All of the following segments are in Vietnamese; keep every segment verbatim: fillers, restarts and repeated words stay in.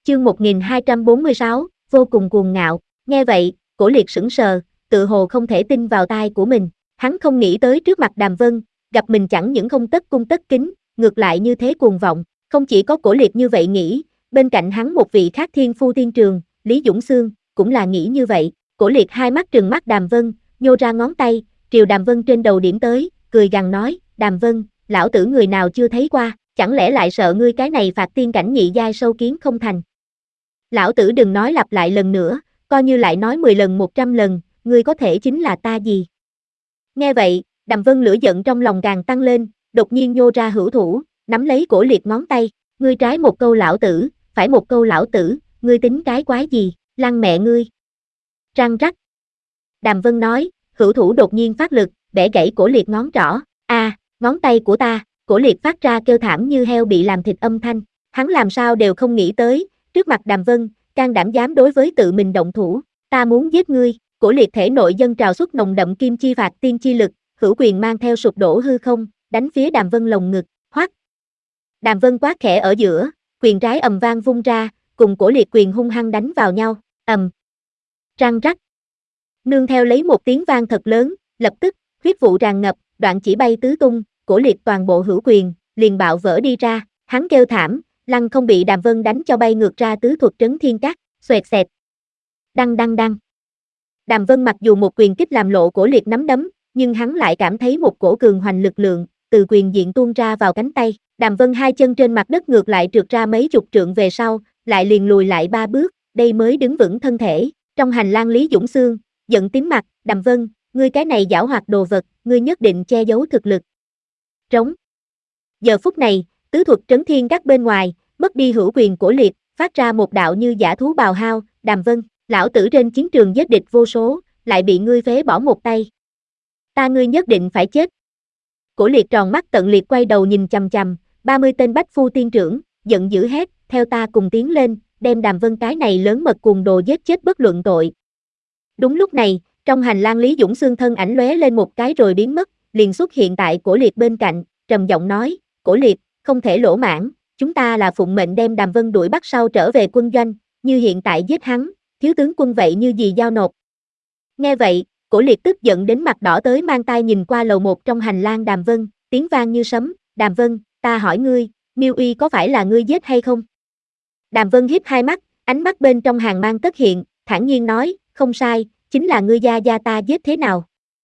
Chương một nghìn hai trăm bốn mươi sáu, vô cùng cuồng ngạo. Nghe vậy, Cổ Liệt sững sờ, tự hồ không thể tin vào tai của mình. Hắn không nghĩ tới trước mặt Đàm Vân, gặp mình chẳng những không tất cung tất kính, ngược lại như thế cuồng vọng. Không chỉ có Cổ Liệt như vậy nghĩ, bên cạnh hắn một vị khác thiên phu thiên trường, Lý Dũng Xương, cũng là nghĩ như vậy. Cổ Liệt hai mắt trừng mắt Đàm Vân, nhô ra ngón tay, triều Đàm Vân trên đầu điểm tới, cười gằn nói, Đàm Vân, lão tử người nào chưa thấy qua, chẳng lẽ lại sợ ngươi cái này phạt tiên cảnh nhị giai sâu kiến không thành. Lão tử đừng nói lặp lại lần nữa, coi như lại nói mười lần một trăm lần, ngươi có thể chính là ta gì. Nghe vậy, Đàm Vân lửa giận trong lòng càng tăng lên, đột nhiên nhô ra hữu thủ, nắm lấy Cổ Liệt ngón tay, ngươi trái một câu lão tử, phải một câu lão tử, ngươi tính cái quái gì, lăng mẹ ngươi. Răng rắc. Đàm Vân nói, hữu thủ đột nhiên phát lực, bẻ gãy Cổ Liệt ngón trỏ, a, à, ngón tay của ta. Cổ Liệt phát ra kêu thảm như heo bị làm thịt âm thanh, hắn làm sao đều không nghĩ tới, trước mặt Đàm Vân, can đảm dám đối với tự mình động thủ, ta muốn giết ngươi. Cổ Liệt thể nội dâng trào xuất nồng đậm kim chi phạt tiên chi lực, hữu quyền mang theo sụp đổ hư không, đánh phía Đàm Vân lồng ngực, hoắc. Đàm Vân quát khẽ ở giữa, quyền trái ầm vang vung ra, cùng Cổ Liệt quyền hung hăng đánh vào nhau, ầm. Răng rắc. Nương theo lấy một tiếng vang thật lớn, lập tức, huyết vụ tràn ngập, đoạn chỉ bay tứ tung, Cổ Liệt toàn bộ hữu quyền, liền bạo vỡ đi ra, hắn kêu thảm, lăng không bị Đàm Vân đánh cho bay ngược ra tứ thuật trấn thiên cát, xoẹt xẹt. Đăng đăng đăng. Đàm Vân mặc dù một quyền kích làm lộ Cổ Liệt nắm đấm, nhưng hắn lại cảm thấy một cổ cường hoành lực lượng, từ quyền diện tuôn ra vào cánh tay, Đàm Vân hai chân trên mặt đất ngược lại trượt ra mấy chục trượng về sau, lại liền lùi lại ba bước, đây mới đứng vững thân thể. Trong hành lang Lý Dũng Xương, giận tím mặt, Đàm Vân, ngươi cái này giảo hoạt đồ vật, ngươi nhất định che giấu thực lực. Trống. Giờ phút này, tứ thuật trấn thiên các bên ngoài, mất đi hữu quyền Cổ Liệt, phát ra một đạo như dã thú bào hao, Đàm Vân, lão tử trên chiến trường giết địch vô số, lại bị ngươi phế bỏ một tay. Ta ngươi nhất định phải chết. Cổ Liệt tròn mắt tận liệt quay đầu nhìn chằm chằm, ba mươi tên bách phu tiên trưởng, giận dữ hét, theo ta cùng tiến lên, đem Đàm Vân cái này lớn mật cuồng đồ giết chết bất luận tội. Đúng lúc này, trong hành lang Lý Dũng Xương thân ảnh lóe lên một cái rồi biến mất, liền xuất hiện tại Cổ Liệt bên cạnh, trầm giọng nói, Cổ Liệt, không thể lỗ mãng, chúng ta là phụng mệnh đem Đàm Vân đuổi bắt sau trở về quân doanh, như hiện tại giết hắn, thiếu tướng quân vậy như gì giao nộp. Nghe vậy, Cổ Liệt tức giận đến mặt đỏ tới mang tai nhìn qua lầu một trong hành lang Đàm Vân, tiếng vang như sấm, Đàm Vân, ta hỏi ngươi, Miêu Uy có phải là ngươi giết hay không? Đàm Vân híp hai mắt, ánh mắt bên trong hàng mang tất hiện, thản nhiên nói, không sai, chính là ngươi gia gia ta giết thế nào?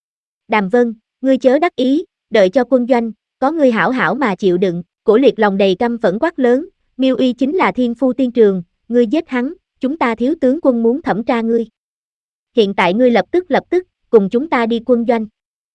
Đàm Vân, ngươi chớ đắc ý, đợi cho quân doanh, có ngươi hảo hảo mà chịu đựng. Cổ Liệt lòng đầy căm phẫn quát lớn, Miêu Uy chính là thiên phu tiên trường, ngươi giết hắn, chúng ta thiếu tướng quân muốn thẩm tra ngươi. Hiện tại ngươi lập tức lập tức, cùng chúng ta đi quân doanh.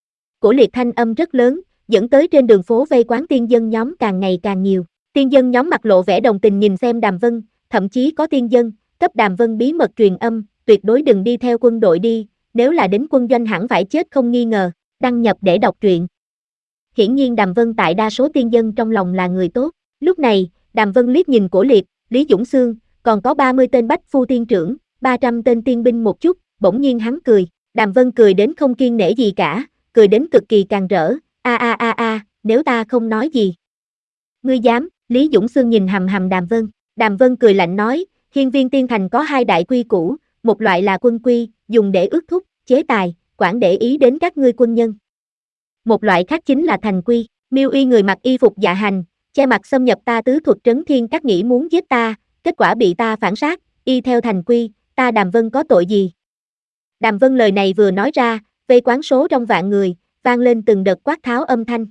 Cổ Liệt thanh âm rất lớn, dẫn tới trên đường phố vây quán tiên dân nhóm càng ngày càng nhiều. Tiên dân nhóm mặt lộ vẻ đồng tình nhìn xem Đàm Vân, thậm chí có tiên dân, cấp Đàm Vân bí mật truyền âm, tuyệt đối đừng đi theo quân đội đi, nếu là đến quân doanh hẳn phải chết không nghi ngờ, đăng nhập để đọc truyện. Hiển nhiên Đàm Vân tại đa số tiên dân trong lòng là người tốt. Lúc này, Đàm Vân liếc nhìn Cổ Liệt, Lý Dũng Xương, còn có ba mươi tên bách phu tiên trưởng, ba trăm tên tiên binh một chút, bỗng nhiên hắn cười. Đàm Vân cười đến không kiêng nể gì cả, cười đến cực kỳ càng rỡ, a a a a, nếu ta không nói gì. Ngươi dám? Lý Dũng Xương nhìn hằm hằm Đàm Vân. Đàm Vân cười lạnh nói, Hiên Viên Tiên Thành có hai đại quy củ, một loại là quân quy, dùng để ước thúc, chế tài, quản để ý đến các ngươi quân nhân. Một loại khác chính là thành quy, Miêu Uy người mặc y phục dạ hành, che mặt xâm nhập ta tứ thuật trấn thiên các nghĩ muốn giết ta, kết quả bị ta phản sát, y theo thành quy, ta Đàm Vân có tội gì? Đàm Vân lời này vừa nói ra, vây quán số trong vạn người, vang lên từng đợt quát tháo âm thanh.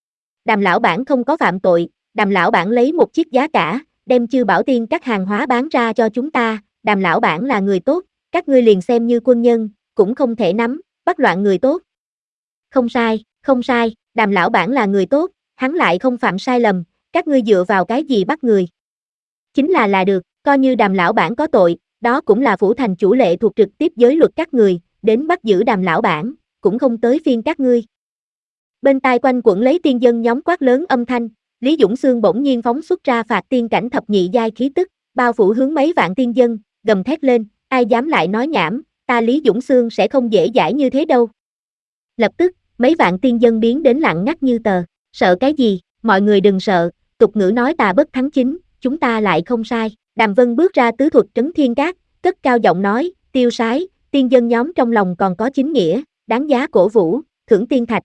Đàm lão bản không có phạm tội, Đàm lão bản lấy một chiếc giá cả, đem Chư Bảo Tiên các hàng hóa bán ra cho chúng ta, Đàm lão bản là người tốt, các ngươi liền xem như quân nhân, cũng không thể nắm, bắt loạn người tốt. Không sai, không sai, Đàm lão bản là người tốt, hắn lại không phạm sai lầm, các ngươi dựa vào cái gì bắt người? Chính là là được, coi như Đàm lão bản có tội, đó cũng là phủ thành chủ lệ thuộc trực tiếp giới luật các người, đến bắt giữ Đàm lão bản, cũng không tới phiên các ngươi. Bên tai quanh quẩn lấy tiên dân nhóm quát lớn âm thanh, Lý Dũng Xương bỗng nhiên phóng xuất ra phạt tiên cảnh thập nhị giai khí tức, bao phủ hướng mấy vạn tiên dân, gầm thét lên, ai dám lại nói nhảm, ta Lý Dũng Xương sẽ không dễ dãi như thế đâu. Lập tức, mấy vạn tiên dân biến đến lặng ngắt như tờ, sợ cái gì, mọi người đừng sợ, tục ngữ nói tà bất thắng chính, chúng ta lại không sai. Đàm Vân bước ra tứ thuật trấn thiên cát, cất cao giọng nói, tiêu sái, tiên dân nhóm trong lòng còn có chính nghĩa, đáng giá cổ vũ, thưởng tiên thạch.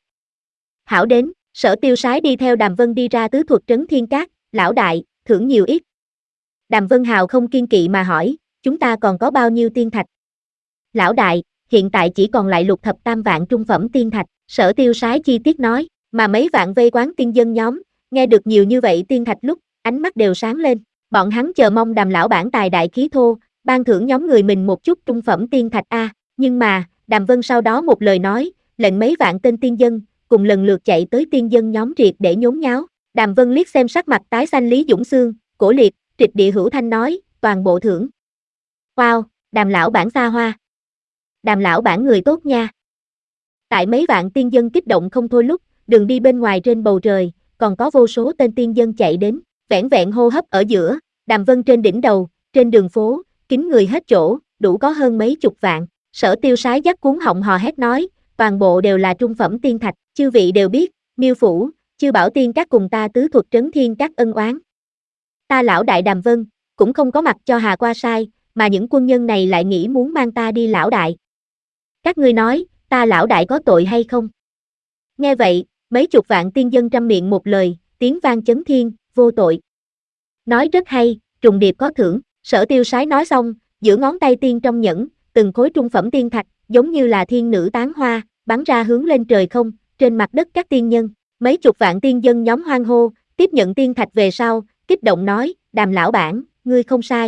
Hảo đến, Sở Tiêu Sái đi theo Đàm Vân đi ra tứ thuật trấn thiên cát, lão đại, thưởng nhiều ít. Đàm Vân Hào không kiên kỵ mà hỏi, chúng ta còn có bao nhiêu tiên thạch? Lão đại, hiện tại chỉ còn lại lục thập tam vạn trung phẩm tiên thạch, Sở Tiêu Sái chi tiết nói, mà mấy vạn vây quán tiên dân nhóm, nghe được nhiều như vậy tiên thạch lúc, ánh mắt đều sáng lên, bọn hắn chờ mong Đàm lão bản tài đại khí thô, ban thưởng nhóm người mình một chút trung phẩm tiên thạch a, nhưng mà, Đàm Vân sau đó một lời nói, lệnh mấy vạn tên tiên dân, cùng lần lượt chạy tới tiên dân nhóm triệt để nhốn nháo. Đàm Vân liếc xem sắc mặt tái xanh Lý Dũng Xương, Cổ Liệt, Trịch Địa Hữu Thanh nói, toàn bộ thưởng. Wow, Đàm lão bản xa hoa. Đàm lão bản người tốt nha. Tại mấy vạn tiên dân kích động không thôi lúc, đường đi bên ngoài trên bầu trời, còn có vô số tên tiên dân chạy đến, vẻn vẹn hô hấp ở giữa, Đàm Vân trên đỉnh đầu, trên đường phố, kín người hết chỗ, đủ có hơn mấy chục vạn. Sở Tiêu Sái dắt cuốn họng hò hét nói, toàn bộ đều là trung phẩm tiên thạch, chư vị đều biết, Miêu phủ, chư bảo tiên các cùng ta tứ thuật trấn thiên các ân oán. Ta lão đại Đàm Vân, cũng không có mặt cho hà qua sai, mà những quân nhân này lại nghĩ muốn mang ta đi lão đại. Các ngươi nói, ta lão đại có tội hay không? Nghe vậy, mấy chục vạn tiên dân trăm miệng một lời, tiếng vang chấn thiên, vô tội. Nói rất hay, trùng điệp có thưởng, Sở Tiêu Sái nói xong, giữa ngón tay tiên trong nhẫn, từng khối trung phẩm tiên thạch, giống như là thiên nữ tán hoa, bắn ra hướng lên trời không, trên mặt đất các tiên nhân, mấy chục vạn tiên dân nhóm hoan hô, tiếp nhận tiên thạch về sau, kích động nói, Đàm lão bản, ngươi không sai.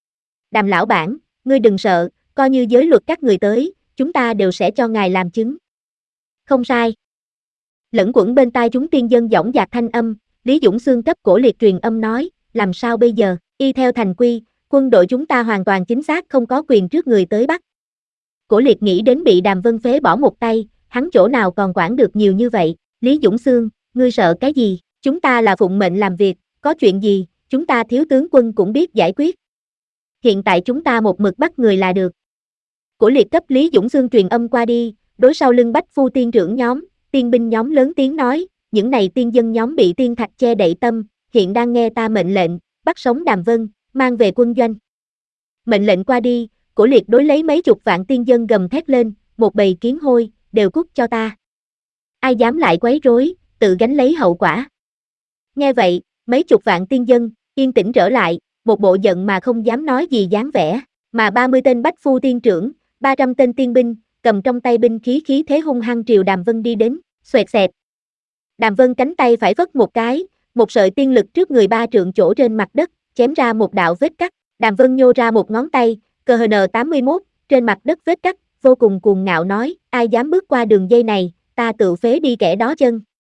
Đàm lão bản, ngươi đừng sợ, coi như giới luật các người tới, chúng ta đều sẽ cho ngài làm chứng. Không sai. Lẫn quẩn bên tai chúng tiên dân dõng dạc thanh âm, Lý Dũng Xương cấp Cổ Liệt truyền âm nói, làm sao bây giờ, y theo thành quy, quân đội chúng ta hoàn toàn chính xác không có quyền trước người tới bắt. Cổ Liệt nghĩ đến bị Đàm Vân phế bỏ một tay, hắn chỗ nào còn quản được nhiều như vậy, Lý Dũng Xương, ngươi sợ cái gì, chúng ta là phụng mệnh làm việc, có chuyện gì, chúng ta thiếu tướng quân cũng biết giải quyết. Hiện tại chúng ta một mực bắt người là được. Cổ Liệt cấp Lý Dũng Xương truyền âm qua đi, đối sau lưng Bách Phu tiên trưởng nhóm, tiên binh nhóm lớn tiếng nói, những này tiên dân nhóm bị tiên thạch che đậy tâm, hiện đang nghe ta mệnh lệnh, bắt sống Đàm Vân, mang về quân doanh. Mệnh lệnh qua đi, Cổ Liệt đối lấy mấy chục vạn tiên dân gầm thét lên, một bầy kiến hôi, đều cút cho ta. Ai dám lại quấy rối, tự gánh lấy hậu quả. Nghe vậy, mấy chục vạn tiên dân, yên tĩnh trở lại, một bộ giận mà không dám nói gì dáng vẻ, mà ba mươi tên Bách Phu tiên trưởng, ba trăm tên tiên binh, cầm trong tay binh khí khí thế hung hăng triều Đàm Vân đi đến, xoẹt xẹt. Đàm Vân cánh tay phải vất một cái, một sợi tiên lực trước người ba trượng chỗ trên mặt đất, chém ra một đạo vết cắt, Đàm Vân nhô ra một ngón tay, cờ hờ en tám mươi mốt, trên mặt đất vết cắt, vô cùng cuồng ngạo nói, ai dám bước qua đường dây này, ta tự phế đi kẻ đó chân.